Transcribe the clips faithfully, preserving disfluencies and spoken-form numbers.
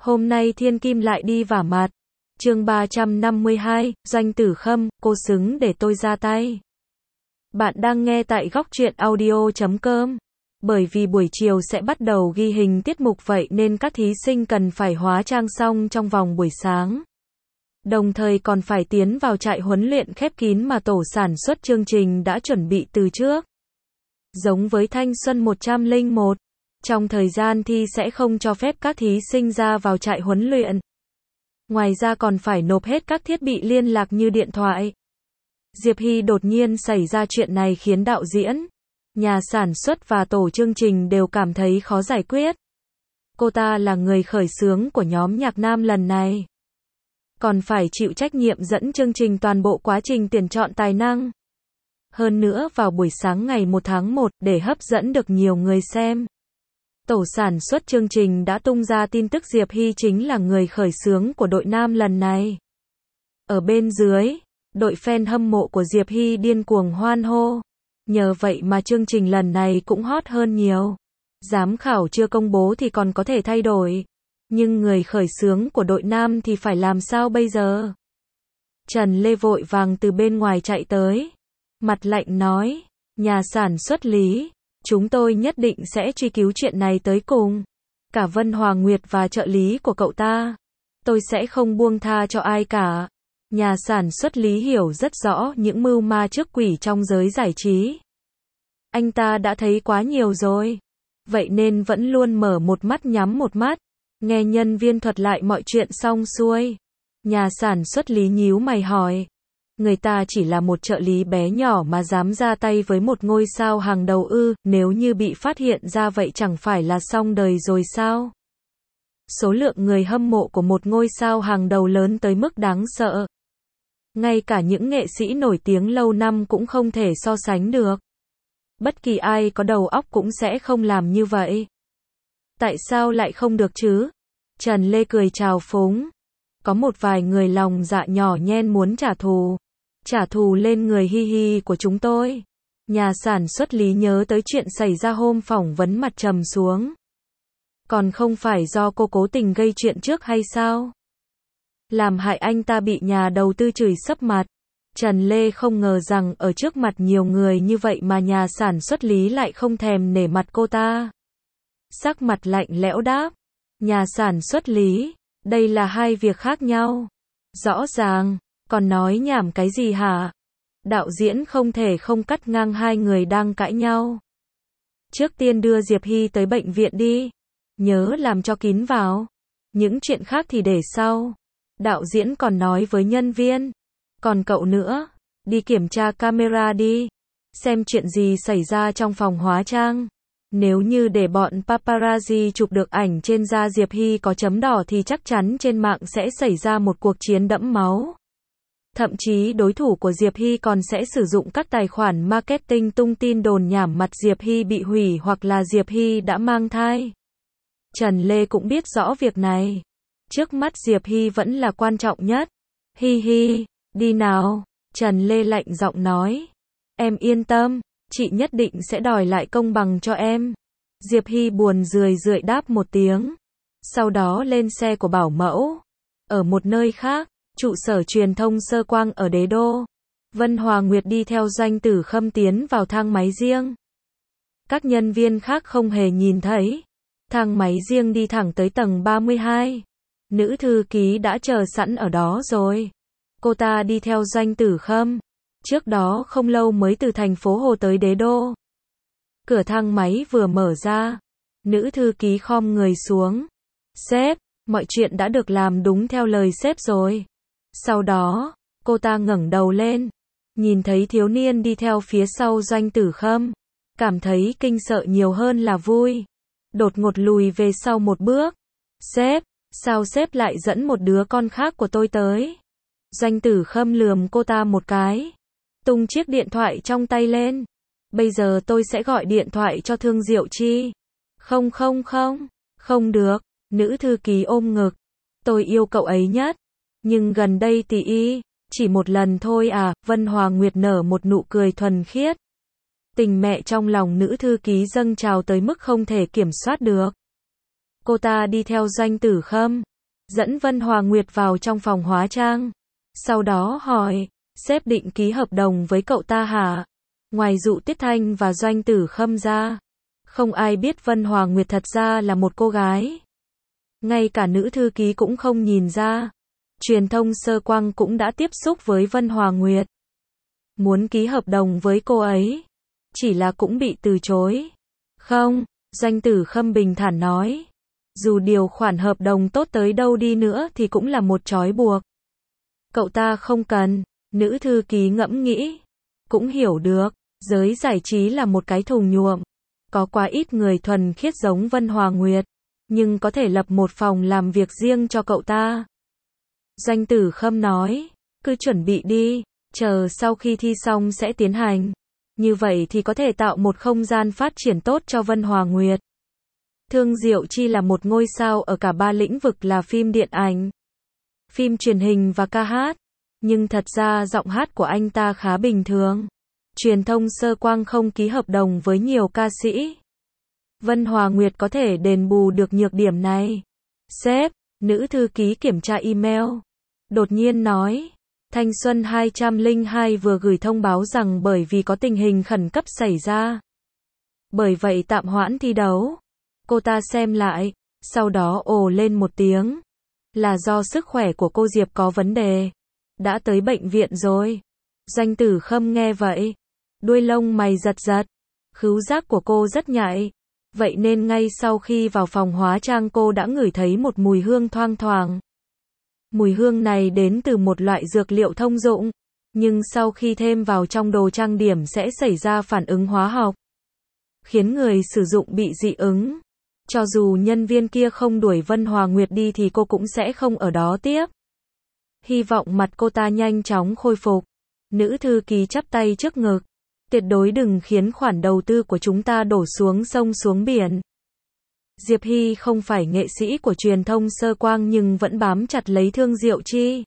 Hôm nay Thiên Kim lại đi vả mặt. Chương ba trăm năm mươi hai, Doanh Tử Khâm, cô xứng để tôi ra tay. Bạn đang nghe tại góc truyện audio chấm com. Bởi vì buổi chiều sẽ bắt đầu ghi hình tiết mục vậy nên các thí sinh cần phải hóa trang xong trong vòng buổi sáng. Đồng thời còn phải tiến vào trại huấn luyện khép kín mà tổ sản xuất chương trình đã chuẩn bị từ trước. Giống với Thanh Xuân một không một, trong thời gian thi sẽ không cho phép các thí sinh ra vào trại huấn luyện. Ngoài ra còn phải nộp hết các thiết bị liên lạc như điện thoại. Diệp Hy đột nhiên xảy ra chuyện này khiến đạo diễn, nhà sản xuất và tổ chương trình đều cảm thấy khó giải quyết. Cô ta là người khởi xướng của nhóm nhạc nam lần này, còn phải chịu trách nhiệm dẫn chương trình toàn bộ quá trình tuyển chọn tài năng. Hơn nữa vào buổi sáng ngày một tháng một để hấp dẫn được nhiều người xem. Tổ sản xuất chương trình đã tung ra tin tức Diệp Hy chính là người khởi xướng của đội nam lần này. Ở bên dưới, đội fan hâm mộ của Diệp Hy điên cuồng hoan hô. Nhờ vậy mà chương trình lần này cũng hot hơn nhiều. Giám khảo chưa công bố thì còn có thể thay đổi. Nhưng người khởi xướng của đội nam thì phải làm sao bây giờ? Trần Lê vội vàng từ bên ngoài chạy tới. Mặt lạnh nói, nhà sản xuất Lý, chúng tôi nhất định sẽ truy cứu chuyện này tới cùng. Cả Vân Hoàng Nguyệt và trợ lý của cậu ta. Tôi sẽ không buông tha cho ai cả. Nhà sản xuất Lý hiểu rất rõ những mưu ma trước quỷ trong giới giải trí. Anh ta đã thấy quá nhiều rồi. Vậy nên vẫn luôn mở một mắt nhắm một mắt. Nghe nhân viên thuật lại mọi chuyện xong xuôi. Nhà sản xuất Lý nhíu mày hỏi. Người ta chỉ là một trợ lý bé nhỏ mà dám ra tay với một ngôi sao hàng đầu ư, nếu như bị phát hiện ra vậy chẳng phải là xong đời rồi sao? Số lượng người hâm mộ của một ngôi sao hàng đầu lớn tới mức đáng sợ. Ngay cả những nghệ sĩ nổi tiếng lâu năm cũng không thể so sánh được. Bất kỳ ai có đầu óc cũng sẽ không làm như vậy. Tại sao lại không được chứ? Trần Lê cười trào phúng. Có một vài người lòng dạ nhỏ nhen muốn trả thù. Trả thù lên người Hi Hi của chúng tôi. Nhà sản xuất Lý nhớ tới chuyện xảy ra hôm phỏng vấn mặt trầm xuống. Còn không phải do cô cố tình gây chuyện trước hay sao? Làm hại anh ta bị nhà đầu tư chửi sấp mặt. Trần Lê không ngờ rằng ở trước mặt nhiều người như vậy mà nhà sản xuất Lý lại không thèm nể mặt cô ta. Sắc mặt lạnh lẽo đáp. Nhà sản xuất Lý, đây là hai việc khác nhau. Rõ ràng, còn nói nhảm cái gì hả? Đạo diễn không thể không cắt ngang hai người đang cãi nhau. Trước tiên đưa Diệp Hy tới bệnh viện đi. Nhớ làm cho kín vào. Những chuyện khác thì để sau. Đạo diễn còn nói với nhân viên. Còn cậu nữa, đi kiểm tra camera đi. Xem chuyện gì xảy ra trong phòng hóa trang. Nếu như để bọn paparazzi chụp được ảnh trên da Diệp Hy có chấm đỏ thì chắc chắn trên mạng sẽ xảy ra một cuộc chiến đẫm máu. Thậm chí đối thủ của Diệp Hy còn sẽ sử dụng các tài khoản marketing tung tin đồn nhảm mặt Diệp Hy bị hủy hoặc là Diệp Hy đã mang thai. Trần Lê cũng biết rõ việc này. Trước mắt Diệp Hy vẫn là quan trọng nhất. Hi hi, đi nào. Trần Lê lạnh giọng nói. Em yên tâm, chị nhất định sẽ đòi lại công bằng cho em. Diệp Hy buồn rười rượi đáp một tiếng. Sau đó lên xe của bảo mẫu. Ở một nơi khác, trụ sở truyền thông Sơ Quang ở Đế Đô. Vân Hoàng Nguyệt đi theo Doanh Tử Khâm tiến vào thang máy riêng. Các nhân viên khác không hề nhìn thấy. Thang máy riêng đi thẳng tới tầng ba mươi hai. Nữ thư ký đã chờ sẵn ở đó rồi. Cô ta đi theo Doanh Tử Khâm. Trước đó không lâu mới từ thành phố Hồ tới Đế Đô. Cửa thang máy vừa mở ra. Nữ thư ký khom người xuống. Sếp, mọi chuyện đã được làm đúng theo lời sếp rồi. Sau đó, cô ta ngẩng đầu lên. Nhìn thấy thiếu niên đi theo phía sau Doanh Tử Khâm. Cảm thấy kinh sợ nhiều hơn là vui. Đột ngột lùi về sau một bước. Sếp, sao sếp lại dẫn một đứa con khác của tôi tới? Doanh Tử Khâm lườm cô ta một cái. Tung chiếc điện thoại trong tay lên. Bây giờ tôi sẽ gọi điện thoại cho Thương Diệu Chi. Không không không, không được. Nữ thư ký ôm ngực. Tôi yêu cậu ấy nhất. Nhưng gần đây tỷ y, chỉ một lần thôi à. Vân Hoàng Nguyệt nở một nụ cười thuần khiết. Tình mẹ trong lòng nữ thư ký dâng trào tới mức không thể kiểm soát được. Cô ta đi theo Doanh Tử Khâm. dẫn Vân Hòa Nguyệt vào trong phòng hóa trang. Sau đó hỏi, sếp định ký hợp đồng với cậu ta hả? Ngoài Dụ Tiết Thanh và Doanh Tử Khâm ra, không ai biết Vân Hòa Nguyệt thật ra là một cô gái. Ngay cả nữ thư ký cũng không nhìn ra. Truyền thông Sơ Quang cũng đã tiếp xúc với Vân Hòa Nguyệt, muốn ký hợp đồng với cô ấy, chỉ là cũng bị từ chối. Không, Doanh Tử Khâm bình thản nói, dù điều khoản hợp đồng tốt tới đâu đi nữa thì cũng là một trói buộc. Cậu ta không cần. Nữ thư ký ngẫm nghĩ, cũng hiểu được, giới giải trí là một cái thùng nhuộm, có quá ít người thuần khiết giống Vân Hòa Nguyệt, nhưng có thể lập một phòng làm việc riêng cho cậu ta. Doanh Tử Khâm nói, cứ chuẩn bị đi, chờ sau khi thi xong sẽ tiến hành. Như vậy thì có thể tạo một không gian phát triển tốt cho Vân Hòa Nguyệt. Thương Diệu Chi là một ngôi sao ở cả ba lĩnh vực là phim điện ảnh, phim truyền hình và ca hát, nhưng thật ra giọng hát của anh ta khá bình thường. Truyền thông Sơ Quang không ký hợp đồng với nhiều ca sĩ. Vân Hòa Nguyệt có thể đền bù được nhược điểm này. Sếp, nữ thư ký kiểm tra email, đột nhiên nói, Thanh Xuân hai không hai vừa gửi thông báo rằng bởi vì có tình hình khẩn cấp xảy ra, bởi vậy tạm hoãn thi đấu. Cô ta xem lại, sau đó ồ lên một tiếng, là do sức khỏe của cô Diệp có vấn đề, đã tới bệnh viện rồi. Doanh Tử Khâm nghe vậy, đuôi lông mày giật giật, khứu giác của cô rất nhạy, vậy nên ngay sau khi vào phòng hóa trang cô đã ngửi thấy một mùi hương thoang thoảng. Mùi hương này đến từ một loại dược liệu thông dụng, nhưng sau khi thêm vào trong đồ trang điểm sẽ xảy ra phản ứng hóa học, khiến người sử dụng bị dị ứng. Cho dù nhân viên kia không đuổi Vân Hòa Nguyệt đi thì cô cũng sẽ không ở đó tiếp. Hy vọng mặt cô ta nhanh chóng khôi phục. Nữ thư ký chắp tay trước ngực, tuyệt đối đừng khiến khoản đầu tư của chúng ta đổ xuống sông xuống biển. Diệp Hy không phải nghệ sĩ của truyền thông Sơ Quang nhưng vẫn bám chặt lấy Thương Diệu Chi.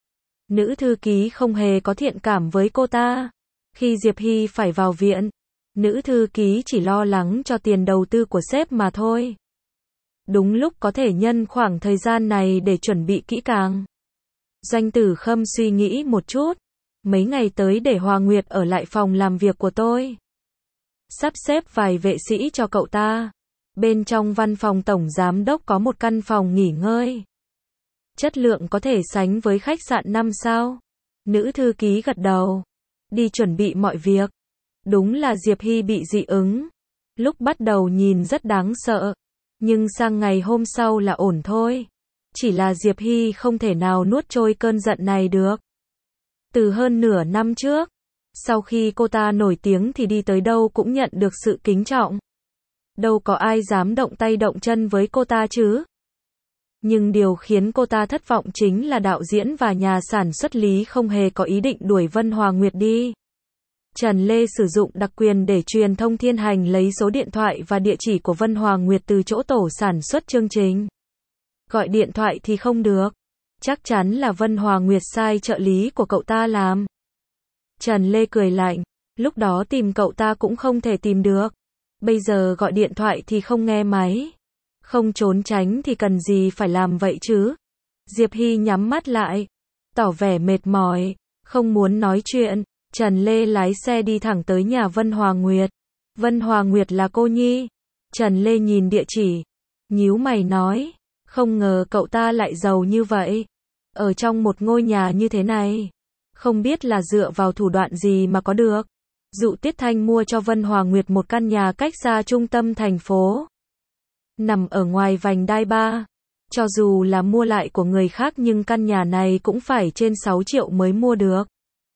Nữ thư ký không hề có thiện cảm với cô ta. Khi Diệp Hy phải vào viện, nữ thư ký chỉ lo lắng cho tiền đầu tư của sếp mà thôi. Đúng lúc có thể nhân khoảng thời gian này để chuẩn bị kỹ càng. Doanh Tử Khâm suy nghĩ một chút. Mấy ngày tới để Hòa Nguyệt ở lại phòng làm việc của tôi. Sắp xếp vài vệ sĩ cho cậu ta. Bên trong văn phòng tổng giám đốc có một căn phòng nghỉ ngơi. Chất lượng có thể sánh với khách sạn năm sao. Nữ thư ký gật đầu. Đi chuẩn bị mọi việc. Đúng là Diệp Hy bị dị ứng. Lúc bắt đầu nhìn rất đáng sợ. Nhưng sang ngày hôm sau là ổn thôi. Chỉ là Diệp Hy không thể nào nuốt trôi cơn giận này được. Từ hơn nửa năm trước, sau khi cô ta nổi tiếng thì đi tới đâu cũng nhận được sự kính trọng. Đâu có ai dám động tay động chân với cô ta chứ. Nhưng điều khiến cô ta thất vọng chính là đạo diễn và nhà sản xuất Lý không hề có ý định đuổi Vân Hòa Nguyệt đi. Trần Lê sử dụng đặc quyền để truyền thông Thiên Hành lấy số điện thoại và địa chỉ của Vân Hòa Nguyệt từ chỗ tổ sản xuất chương trình. Gọi điện thoại thì không được. Chắc chắn là Vân Hòa Nguyệt sai trợ lý của cậu ta làm. Trần Lê cười lạnh, lúc đó tìm cậu ta cũng không thể tìm được. Bây giờ gọi điện thoại thì không nghe máy. Không trốn tránh thì cần gì phải làm vậy chứ. Diệp Hy nhắm mắt lại, tỏ vẻ mệt mỏi, không muốn nói chuyện. Trần Lê lái xe đi thẳng tới nhà Vân Hòa Nguyệt. Vân Hòa Nguyệt là cô nhi. Trần Lê nhìn địa chỉ, nhíu mày nói, không ngờ cậu ta lại giàu như vậy. Ở trong một ngôi nhà như thế này, không biết là dựa vào thủ đoạn gì mà có được. Dụ Tiết Thanh mua cho Vân Hòa Nguyệt một căn nhà cách xa trung tâm thành phố, nằm ở ngoài vành đai ba. Cho dù là mua lại của người khác nhưng căn nhà này cũng phải trên sáu triệu mới mua được.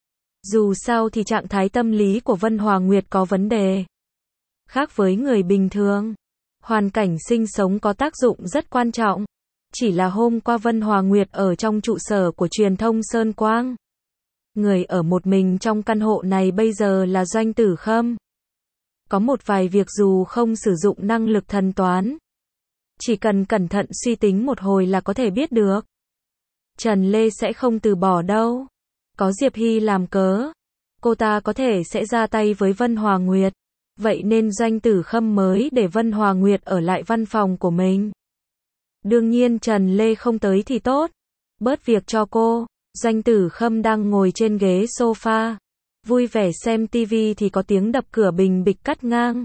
Dù sao thì trạng thái tâm lý của Vân Hòa Nguyệt có vấn đề. Khác với người bình thường, hoàn cảnh sinh sống có tác dụng rất quan trọng. Chỉ là hôm qua Vân Hòa Nguyệt ở trong trụ sở của truyền thông Sơn Quang. Người ở một mình trong căn hộ này bây giờ là Doanh Tử Khâm. Có một vài việc dù không sử dụng năng lực thần toán, chỉ cần cẩn thận suy tính một hồi là có thể biết được. Trần Lê sẽ không từ bỏ đâu. Có Diệp Hy làm cớ, cô ta có thể sẽ ra tay với Vân Hòa Nguyệt. Vậy nên Doanh Tử Khâm mới để Vân Hòa Nguyệt ở lại văn phòng của mình. Đương nhiên Trần Lê không tới thì tốt. Bớt việc cho cô. Doanh Tử Khâm đang ngồi trên ghế sofa, vui vẻ xem tivi thì có tiếng đập cửa bình bịch cắt ngang.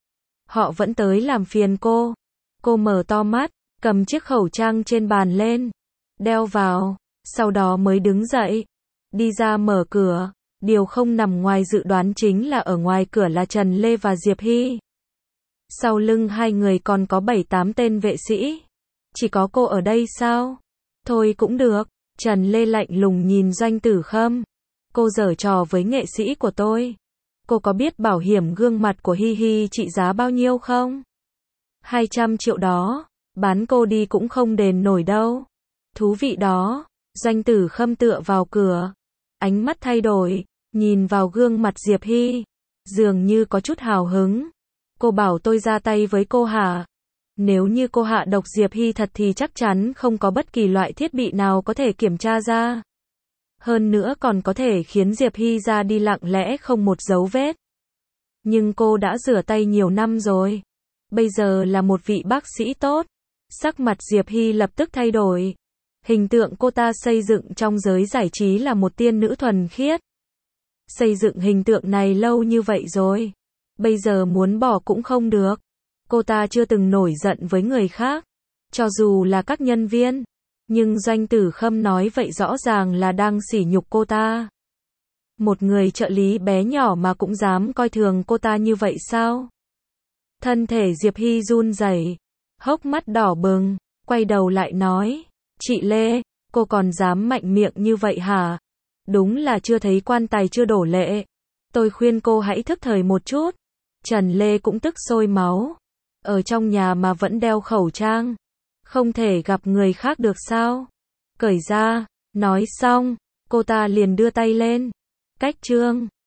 Họ vẫn tới làm phiền cô. Cô mở to mắt, cầm chiếc khẩu trang trên bàn lên, đeo vào, sau đó mới đứng dậy, đi ra mở cửa. Điều không nằm ngoài dự đoán chính là ở ngoài cửa là Trần Lê và Diệp Hy. Sau lưng hai người còn có bảy tám tên vệ sĩ. Chỉ có cô ở đây sao? Thôi cũng được. Trần Lê lạnh lùng nhìn Doanh Tử Khâm. Cô giở trò với nghệ sĩ của tôi. Cô có biết bảo hiểm gương mặt của Hi Hi trị giá bao nhiêu không? hai trăm triệu đó. Bán cô đi cũng không đền nổi đâu. Thú vị đó. Doanh Tử Khâm tựa vào cửa. Ánh mắt thay đổi. Nhìn vào gương mặt Diệp Hy. Dường như có chút hào hứng. Cô bảo tôi ra tay với cô hả? Nếu như cô hạ độc Diệp Hy thật thì chắc chắn không có bất kỳ loại thiết bị nào có thể kiểm tra ra. Hơn nữa còn có thể khiến Diệp Hy ra đi lặng lẽ không một dấu vết. Nhưng cô đã rửa tay nhiều năm rồi. Bây giờ là một vị bác sĩ tốt. Sắc mặt Diệp Hy lập tức thay đổi. Hình tượng cô ta xây dựng trong giới giải trí là một tiên nữ thuần khiết. Xây dựng hình tượng này lâu như vậy rồi. Bây giờ muốn bỏ cũng không được. Cô ta chưa từng nổi giận với người khác. Cho dù là các nhân viên. Nhưng Doanh Tử Khâm nói vậy rõ ràng là đang sỉ nhục cô ta. Một người trợ lý bé nhỏ mà cũng dám coi thường cô ta như vậy sao? Thân thể Diệp Hy run rẩy, hốc mắt đỏ bừng, quay đầu lại nói. Chị Lê, cô còn dám mạnh miệng như vậy hả? Đúng là chưa thấy quan tài chưa đổ lệ. Tôi khuyên cô hãy thức thời một chút. Trần Lê cũng tức sôi máu. Ở trong nhà mà vẫn đeo khẩu trang. Không thể gặp người khác được sao? Cởi ra. Nói xong, cô ta liền đưa tay lên. Cách trương.